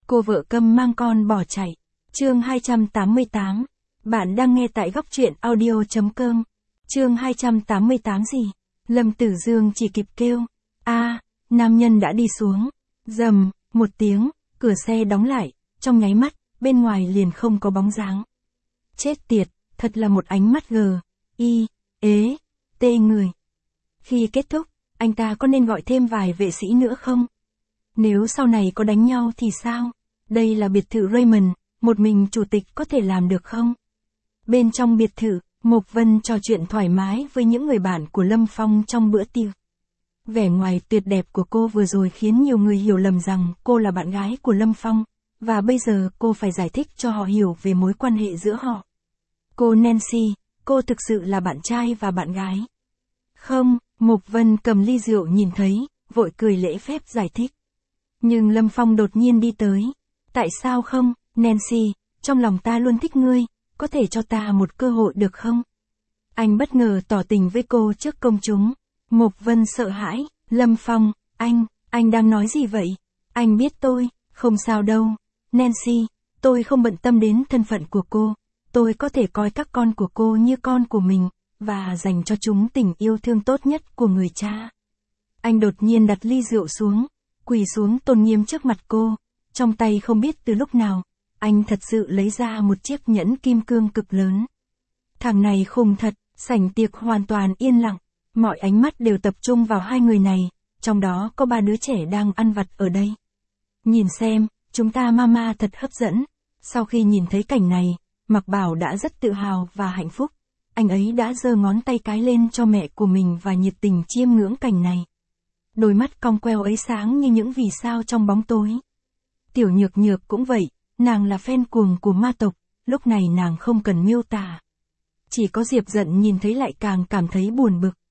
cô vợ câm mang con bỏ chạy. Chương 288. Bạn đang nghe tại góc truyện audio.com. Chương 288 gì? Lâm Tử Dương chỉ kịp kêu. Nam nhân đã đi xuống. Rầm, một tiếng, cửa xe đóng lại, trong nháy mắt, bên ngoài liền không có bóng dáng. Chết tiệt, thật là một ánh mắt tê người. Khi kết thúc, anh ta có nên gọi thêm vài vệ sĩ nữa không? Nếu sau này có đánh nhau thì sao? Đây là biệt thự Raymond, một mình chủ tịch có thể làm được không? Bên trong biệt thự, Mộc Vân trò chuyện thoải mái với những người bạn của Lâm Phong trong bữa tiệc. Vẻ ngoài tuyệt đẹp của cô vừa rồi khiến nhiều người hiểu lầm rằng cô là bạn gái của Lâm Phong, và bây giờ cô phải giải thích cho họ hiểu về mối quan hệ giữa họ. Cô Nancy, cô thực sự là bạn trai và bạn gái. Không, Mộc Vân cầm ly rượu nhìn thấy, vội cười lễ phép giải thích. Nhưng Lâm Phong đột nhiên đi tới. Tại sao không, Nancy, trong lòng ta luôn thích ngươi, có thể cho ta một cơ hội được không? Anh bất ngờ tỏ tình với cô trước công chúng. Mộc Vân sợ hãi, Lâm Phong, anh đang nói gì vậy? Anh biết tôi, không sao đâu. Nancy, tôi không bận tâm đến thân phận của cô. Tôi có thể coi các con của cô như con của mình, và dành cho chúng tình yêu thương tốt nhất của người cha. Anh đột nhiên đặt ly rượu xuống, quỳ xuống tôn nghiêm trước mặt cô, trong tay không biết từ lúc nào, anh thật sự lấy ra một chiếc nhẫn kim cương cực lớn. Thằng này khùng thật, sảnh tiệc hoàn toàn yên lặng, mọi ánh mắt đều tập trung vào hai người này, trong đó có 3 đứa trẻ đang ăn vặt ở đây. Nhìn xem, chúng ta mama thật hấp dẫn. Sau khi nhìn thấy cảnh này, Mạc Bảo đã rất tự hào và hạnh phúc. Anh ấy đã giơ ngón tay cái lên cho mẹ của mình và nhiệt tình chiêm ngưỡng cảnh này. Đôi mắt cong queo ấy sáng như những vì sao trong bóng tối. Tiểu Nhược Nhược cũng vậy, nàng là fan cuồng của ma tộc, lúc này nàng không cần miêu tả. Chỉ có Diệp Dận nhìn thấy lại càng cảm thấy buồn bực.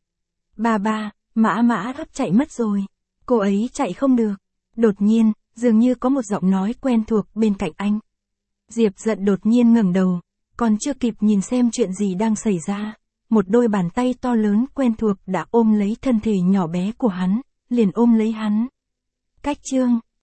Ba, Mã gấp chạy mất rồi. Cô ấy chạy không được. Đột nhiên, dường như có một giọng nói quen thuộc bên cạnh anh. Diệp Dận đột nhiên ngẩng đầu, còn chưa kịp nhìn xem chuyện gì đang xảy ra. Một đôi bàn tay to lớn quen thuộc đã ôm lấy thân thể nhỏ bé của hắn, liền ôm lấy hắn. Cách chương